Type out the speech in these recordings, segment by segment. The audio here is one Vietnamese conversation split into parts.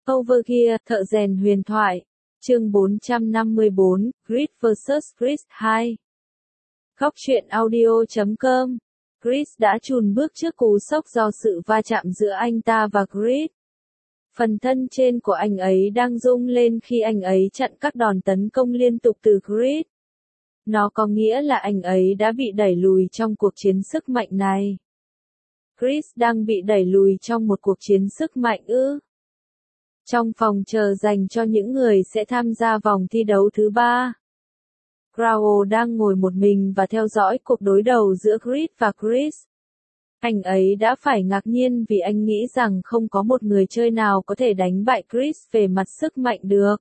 Overgear, thợ rèn huyền thoại. Chương 454, Grid vs Grid 2. Góc truyện audio.com. Grid đã chùn bước trước cú sốc do sự va chạm giữa anh ta và Grid. Phần thân trên của anh ấy đang rung lên khi anh ấy chặn các đòn tấn công liên tục từ Grid. Nó có nghĩa là anh ấy đã bị đẩy lùi trong cuộc chiến sức mạnh này. Grid đang bị đẩy lùi trong một cuộc chiến sức mạnh ư? Trong phòng chờ dành cho những người sẽ tham gia vòng thi đấu thứ 3. Crow đang ngồi một mình và theo dõi cuộc đối đầu giữa Grid và Chris. Anh ấy đã phải ngạc nhiên vì anh nghĩ rằng không có một người chơi nào có thể đánh bại Chris về mặt sức mạnh được.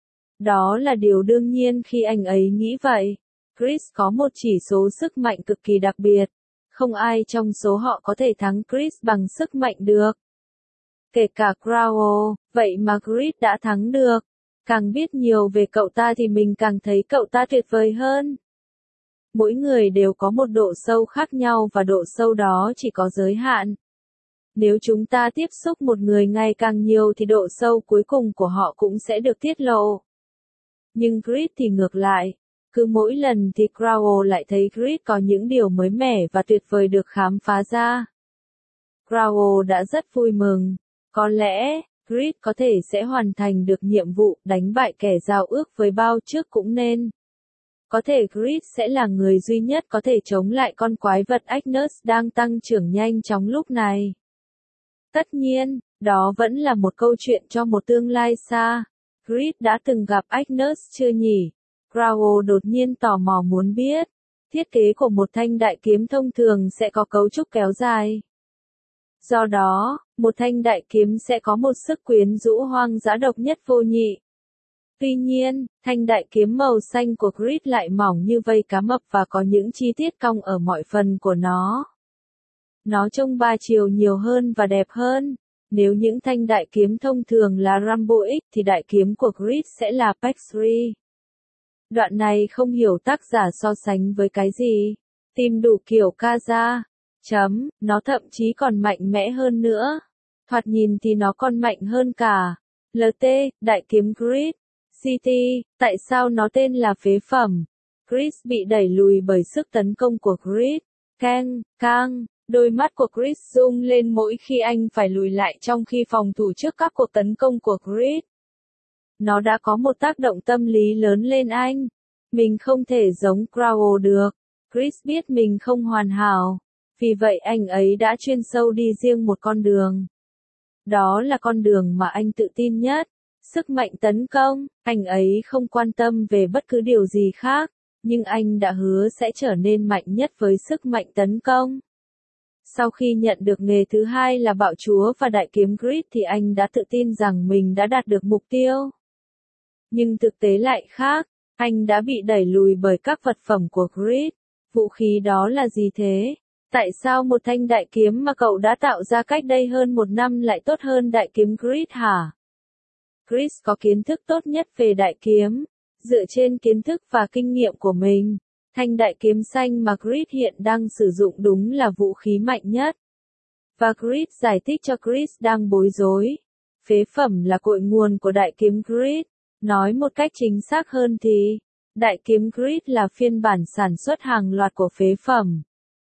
Đó là điều đương nhiên khi anh ấy nghĩ vậy. Chris có một chỉ số sức mạnh cực kỳ đặc biệt. Không ai trong số họ có thể thắng Chris bằng sức mạnh được. Kể cả Crow, vậy mà Grid đã thắng được. Càng biết nhiều về cậu ta thì mình càng thấy cậu ta tuyệt vời hơn. Mỗi người đều có một độ sâu khác nhau và độ sâu đó chỉ có giới hạn. Nếu chúng ta tiếp xúc một người ngày càng nhiều thì độ sâu cuối cùng của họ cũng sẽ được tiết lộ. Nhưng Grid thì ngược lại. Cứ mỗi lần thì Crow lại thấy Grid có những điều mới mẻ và tuyệt vời được khám phá ra. Crow đã rất vui mừng. Có lẽ, Grid có thể sẽ hoàn thành được nhiệm vụ đánh bại kẻ giao ước với bao trước cũng nên. Có thể Grid sẽ là người duy nhất có thể chống lại con quái vật Agnus đang tăng trưởng nhanh chóng lúc này. Tất nhiên, đó vẫn là một câu chuyện cho một tương lai xa. Grid đã từng gặp Agnus chưa nhỉ? Crow đột nhiên tò mò muốn biết. Thiết kế của một thanh đại kiếm thông thường sẽ có cấu trúc kéo dài. Do đó, một thanh đại kiếm sẽ có một sức quyến rũ hoang dã độc nhất vô nhị. Tuy nhiên, thanh đại kiếm màu xanh của Grid lại mỏng như vây cá mập và có những chi tiết cong ở mọi phần của nó. Nó trông ba chiều nhiều hơn và đẹp hơn. Nếu những thanh đại kiếm thông thường là Rambo X thì đại kiếm của Grid sẽ là Pexri. Đoạn này không hiểu tác giả so sánh với cái gì. Tìm đủ kiểu Kaza. Nó thậm chí còn mạnh mẽ hơn nữa. Thoạt nhìn thì nó còn mạnh hơn cả. LT, đại kiếm Grid. CT, tại sao nó tên là phế phẩm? Chris bị đẩy lùi bởi sức tấn công của Grid. Kang, đôi mắt của Chris rung lên mỗi khi anh phải lùi lại trong khi phòng thủ trước các cuộc tấn công của Grid. Nó đã có một tác động tâm lý lớn lên anh. Mình không thể giống Crow được. Chris biết mình không hoàn hảo. Vì vậy anh ấy đã chuyên sâu đi riêng một con đường. Đó là con đường mà anh tự tin nhất. Sức mạnh tấn công, anh ấy không quan tâm về bất cứ điều gì khác, nhưng anh đã hứa sẽ trở nên mạnh nhất với sức mạnh tấn công. Sau khi nhận được nghề thứ hai là bạo chúa và đại kiếm Grid thì anh đã tự tin rằng mình đã đạt được mục tiêu. Nhưng thực tế lại khác, anh đã bị đẩy lùi bởi các vật phẩm của Grid. Vũ khí đó là gì thế? Tại sao một thanh đại kiếm mà cậu đã tạo ra cách đây hơn một năm lại tốt hơn đại kiếm Grid hả? Chris có kiến thức tốt nhất về đại kiếm. Dựa trên kiến thức và kinh nghiệm của mình, thanh đại kiếm xanh mà Grid hiện đang sử dụng đúng là vũ khí mạnh nhất. Và Grid giải thích cho Chris đang bối rối. Phế phẩm là cội nguồn của đại kiếm Grid. Nói một cách chính xác hơn thì, đại kiếm Grid là phiên bản sản xuất hàng loạt của phế phẩm.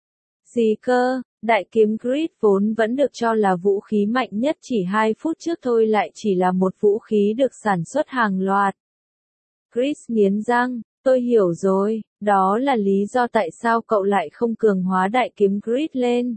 Gì cơ? Đại kiếm Grid vốn vẫn được cho là vũ khí mạnh nhất chỉ 2 phút trước thôi lại chỉ là một vũ khí được sản xuất hàng loạt. Chris nghiến răng, tôi hiểu rồi, đó là lý do tại sao cậu lại không cường hóa đại kiếm Grid lên.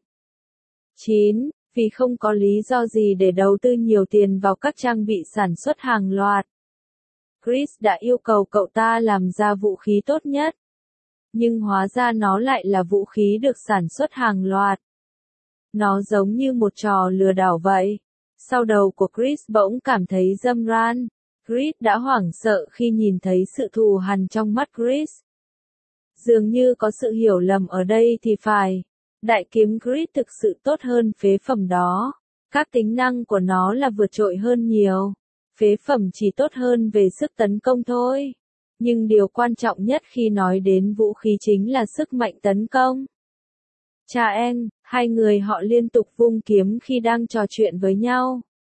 9. Vì không có lý do gì để đầu tư nhiều tiền vào các trang bị sản xuất hàng loạt. Chris đã yêu cầu cậu ta làm ra vũ khí tốt nhất. Nhưng hóa ra nó lại là vũ khí được sản xuất hàng loạt. Nó giống như một trò lừa đảo vậy. Sau đầu của Chris bỗng cảm thấy râm ran. Grid đã hoảng sợ khi nhìn thấy sự thù hằn trong mắt Chris. Dường như có sự hiểu lầm ở đây thì phải. Đại kiếm Grid thực sự tốt hơn phế phẩm đó. Các tính năng của nó là vượt trội hơn nhiều. Phế phẩm chỉ tốt hơn về sức tấn công thôi. Nhưng điều quan trọng nhất khi nói đến vũ khí chính là sức mạnh tấn công. Cha em, hai người họ liên tục vung kiếm khi đang trò chuyện với nhau.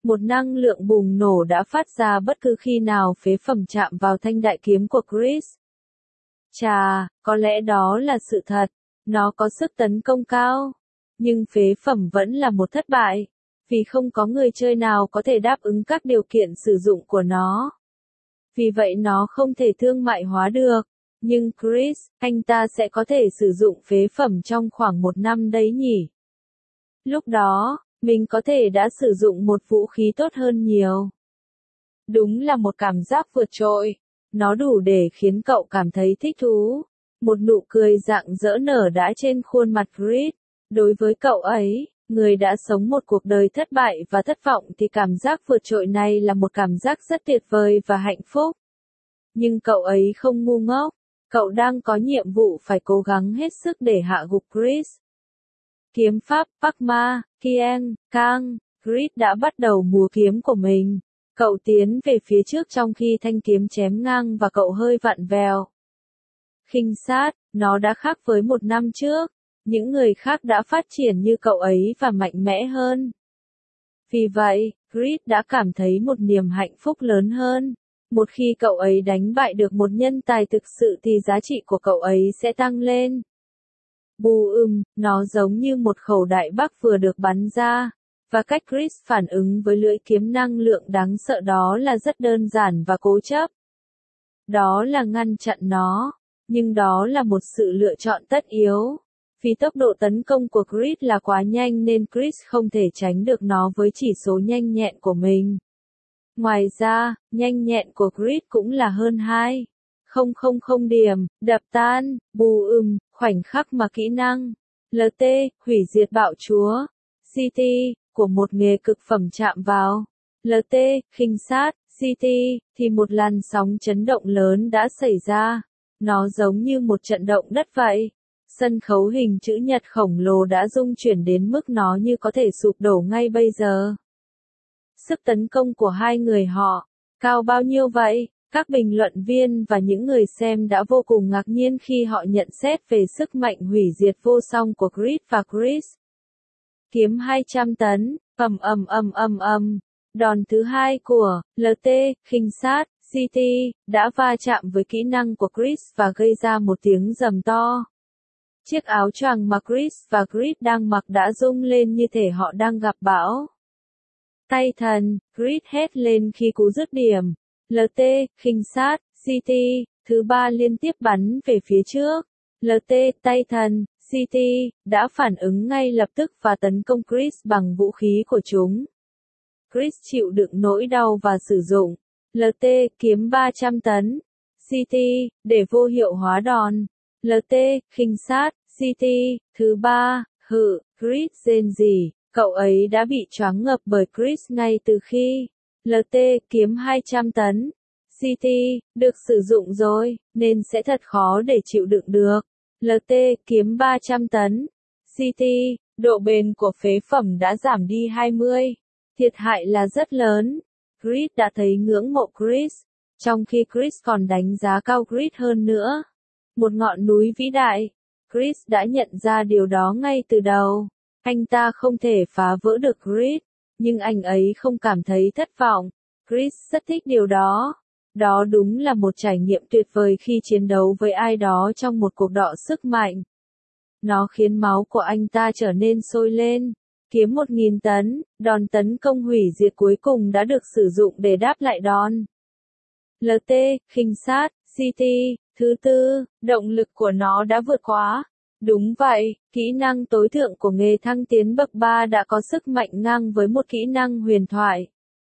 Một năng lượng bùng nổ đã phát ra bất cứ khi nào phế phẩm chạm vào thanh đại kiếm của Chris. Chà, có lẽ đó là sự thật. Nó có sức tấn công cao. Nhưng phế phẩm vẫn là một thất bại. Vì không có người chơi nào có thể đáp ứng các điều kiện sử dụng của nó. Vì vậy nó không thể thương mại hóa được. Nhưng Chris, anh ta sẽ có thể sử dụng phế phẩm trong khoảng 1 năm đấy nhỉ? Lúc đó, mình có thể đã sử dụng một vũ khí tốt hơn nhiều. Đúng là một cảm giác vượt trội. Nó đủ để khiến cậu cảm thấy thích thú. Một nụ cười rạng rỡ nở đã trên khuôn mặt Chris. Đối với cậu ấy, người đã sống một cuộc đời thất bại và thất vọng thì cảm giác vượt trội này là một cảm giác rất tuyệt vời và hạnh phúc. Nhưng cậu ấy không ngu ngốc. Cậu đang có nhiệm vụ phải cố gắng hết sức để hạ gục Chris. Kiếm pháp Padma, Kieng, Kang, Chris đã bắt đầu múa kiếm của mình. Cậu tiến về phía trước trong khi thanh kiếm chém ngang và cậu hơi vặn vẹo. Khinh sát, nó đã khác với 1 năm trước. Những người khác đã phát triển như cậu ấy và mạnh mẽ hơn. Vì vậy, Chris đã cảm thấy một niềm hạnh phúc lớn hơn. Một khi cậu ấy đánh bại được một nhân tài thực sự thì giá trị của cậu ấy sẽ tăng lên. Nó giống như một khẩu đại bác vừa được bắn ra. Và cách Chris phản ứng với lưỡi kiếm năng lượng đáng sợ đó là rất đơn giản và cố chấp. Đó là ngăn chặn nó. Nhưng đó là một sự lựa chọn tất yếu. Vì tốc độ tấn công của Chris là quá nhanh nên Chris không thể tránh được nó với chỉ số nhanh nhẹn của mình. Ngoài ra, nhanh nhẹn của Chris cũng là hơn 2,000 điểm, đập tan, khoảnh khắc mà kỹ năng LT, hủy diệt bạo chúa, CT, của một nghề cực phẩm chạm vào LT, khinh sát, CT, thì một làn sóng chấn động lớn đã xảy ra. Nó giống như một trận động đất vậy. Sân khấu hình chữ nhật khổng lồ đã rung chuyển đến mức nó như có thể sụp đổ ngay bây giờ. Sức tấn công của hai người họ, cao bao nhiêu vậy? Các bình luận viên và những người xem đã vô cùng ngạc nhiên khi họ nhận xét về sức mạnh hủy diệt vô song của Chris và Chris. Kiếm 200 tấn, Đòn thứ hai của LT, khinh sát, CT, đã va chạm với kỹ năng của Chris và gây ra một tiếng rầm to. Chiếc áo choàng mà Chris và Chris đang mặc đã rung lên như thể họ đang gặp bão. Tay thần, Chris hét lên khi cú dứt điểm. LT, khinh sát, CT, thứ ba liên tiếp bắn về phía trước. LT, tay thần, CT, đã phản ứng ngay lập tức và tấn công Chris bằng vũ khí của chúng. Chris chịu đựng nỗi đau và sử dụng LT, kiếm 300 tấn, CT, để vô hiệu hóa đòn. LT, khinh sát, CT, thứ ba, Chris rên rỉ. Cậu ấy đã bị choáng ngợp bởi Chris ngay từ khi LT, kiếm 200 tấn, CT, được sử dụng rồi, nên sẽ thật khó để chịu đựng được. LT, kiếm 300 tấn, CT, độ bền của phế phẩm đã giảm đi 20. Thiệt hại là rất lớn. Chris đã thấy ngưỡng mộ Chris, trong khi Chris còn đánh giá cao Chris hơn nữa. Một ngọn núi vĩ đại. Chris đã nhận ra điều đó ngay từ đầu. Anh ta không thể phá vỡ được Chris, nhưng anh ấy không cảm thấy thất vọng. Chris rất thích điều đó. Đó đúng là một trải nghiệm tuyệt vời khi chiến đấu với ai đó trong một cuộc đọ sức mạnh. Nó khiến máu của anh ta trở nên sôi lên. Kiếm 1000 tấn, đòn tấn công hủy diệt cuối cùng đã được sử dụng để đáp lại đòn. LT, khinh sát, CT, thứ tư, động lực của nó đã vượt quá. Đúng vậy, kỹ năng tối thượng của nghề thăng tiến bậc 3 đã có sức mạnh ngang với một kỹ năng huyền thoại.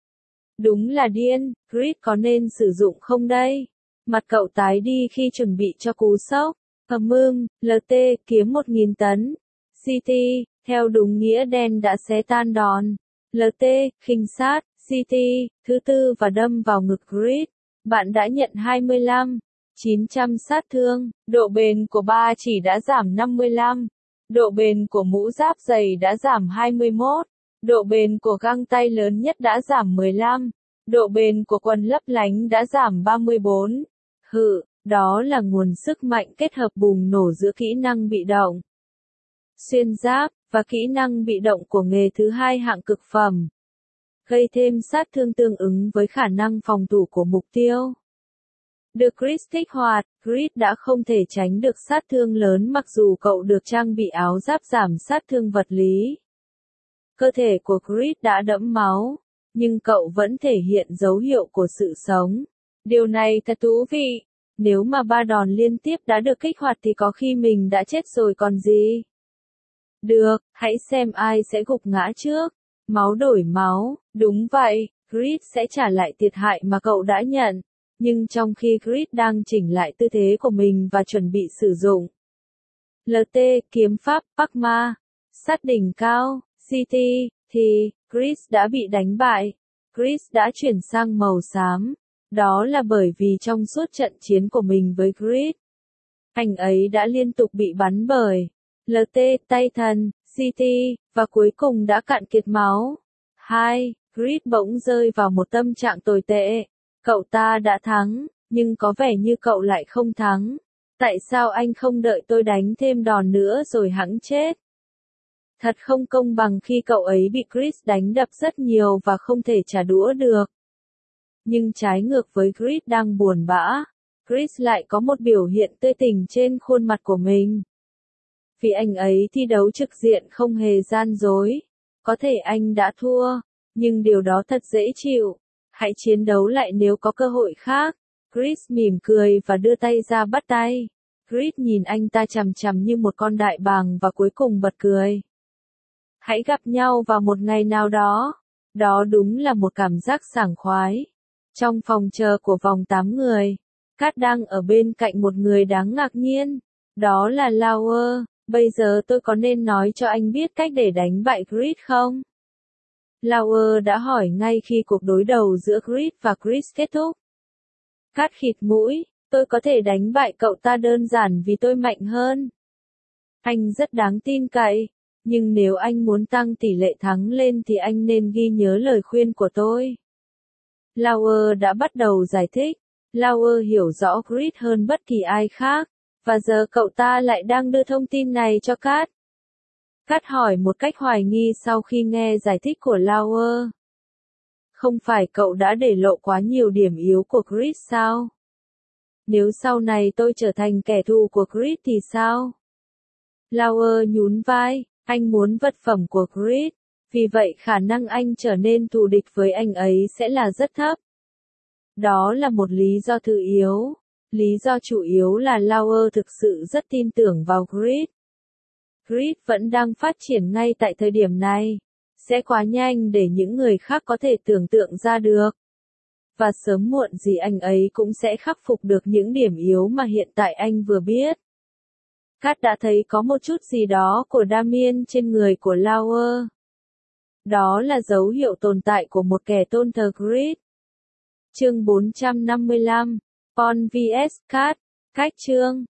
Đúng là điên, Chris có nên sử dụng không đây? Mặt cậu tái đi khi chuẩn bị cho cú sốc. LT, kiếm 1000 tấn. CT, theo đúng nghĩa đen đã xé tan đòn. LT, khinh sát, CT, thứ tư và đâm vào ngực Chris. Bạn đã nhận 25.900 sát thương. Độ bền của ba chỉ đã giảm 55. Độ bền của mũ giáp dày đã giảm 21. Độ bền của găng tay lớn nhất đã giảm 15. Độ bền của quần lấp lánh đã giảm 34. Đó là nguồn sức mạnh kết hợp bùng nổ giữa kỹ năng bị động, xuyên giáp, và kỹ năng bị động của nghề thứ hai hạng cực phẩm. gây thêm sát thương tương ứng với khả năng phòng thủ của mục tiêu. Được Chris kích hoạt, Chris đã không thể tránh được sát thương lớn mặc dù cậu được trang bị áo giáp giảm sát thương vật lý. Cơ thể của Chris đã đẫm máu, nhưng cậu vẫn thể hiện dấu hiệu của sự sống. Điều này thật thú vị. Nếu mà 3 đòn liên tiếp đã được kích hoạt thì có khi mình đã chết rồi còn gì. Được, hãy xem ai sẽ gục ngã trước. Máu đổi máu, đúng vậy, Chris sẽ trả lại thiệt hại mà cậu đã nhận. Nhưng trong khi Chris đang chỉnh lại tư thế của mình và chuẩn bị sử dụng LT, kiếm pháp, Pakma, sát đỉnh cao, CT, thì Chris đã bị đánh bại. Chris đã chuyển sang màu xám. Đó là bởi vì trong suốt trận chiến của mình với Chris, anh ấy đã liên tục bị bắn bởi LT, tay thần, CT, và cuối cùng đã cạn kiệt máu. 2. Chris bỗng rơi vào một tâm trạng tồi tệ. Cậu ta đã thắng, nhưng có vẻ như cậu lại không thắng. Tại sao anh không đợi tôi đánh thêm đòn nữa rồi hẵng chết? Thật không công bằng khi cậu ấy bị Chris đánh đập rất nhiều và không thể trả đũa được. Nhưng trái ngược với Chris đang buồn bã, Chris lại có một biểu hiện tươi tỉnh trên khuôn mặt của mình. Vì anh ấy thi đấu trực diện không hề gian dối. Có thể anh đã thua, nhưng điều đó thật dễ chịu. Hãy chiến đấu lại nếu có cơ hội khác. Chris mỉm cười và đưa tay ra bắt tay. Chris nhìn anh ta chằm chằm như một con đại bàng và cuối cùng bật cười. Hãy gặp nhau vào một ngày nào đó. Đó đúng là một cảm giác sảng khoái. Trong phòng chờ của vòng 8 người, Kat đang ở bên cạnh một người đáng ngạc nhiên. Đó là Lauer. Bây giờ tôi có nên nói cho anh biết cách để đánh bại Chris không? Lauer đã hỏi ngay khi cuộc đối đầu giữa Chris và Chris kết thúc. Kat khịt mũi, tôi có thể đánh bại cậu ta đơn giản vì tôi mạnh hơn. Anh rất đáng tin cậy, nhưng nếu anh muốn tăng tỷ lệ thắng lên thì anh nên ghi nhớ lời khuyên của tôi. Lauer đã bắt đầu giải thích. Lauer hiểu rõ Chris hơn bất kỳ ai khác, và giờ cậu ta lại đang đưa thông tin này cho Kat. Kat hỏi một cách hoài nghi sau khi nghe giải thích của Lauer. Không phải cậu đã để lộ quá nhiều điểm yếu của Chris sao? Nếu sau này tôi trở thành kẻ thù của Chris thì sao? Lauer nhún vai, anh muốn vật phẩm của Chris, vì vậy khả năng anh trở nên thù địch với anh ấy sẽ là rất thấp. Đó là một lý do thứ yếu. Lý do chủ yếu là Lauer thực sự rất tin tưởng vào Chris. Chris vẫn đang phát triển ngay tại thời điểm này. Sẽ quá nhanh để những người khác có thể tưởng tượng ra được. Và sớm muộn gì anh ấy cũng sẽ khắc phục được những điểm yếu mà hiện tại anh vừa biết. Kat đã thấy có một chút gì đó của Damien trên người của Lauer. Đó là dấu hiệu tồn tại của một kẻ tôn thờ Chris. Chương 455, Paul vs Kat, cách chương.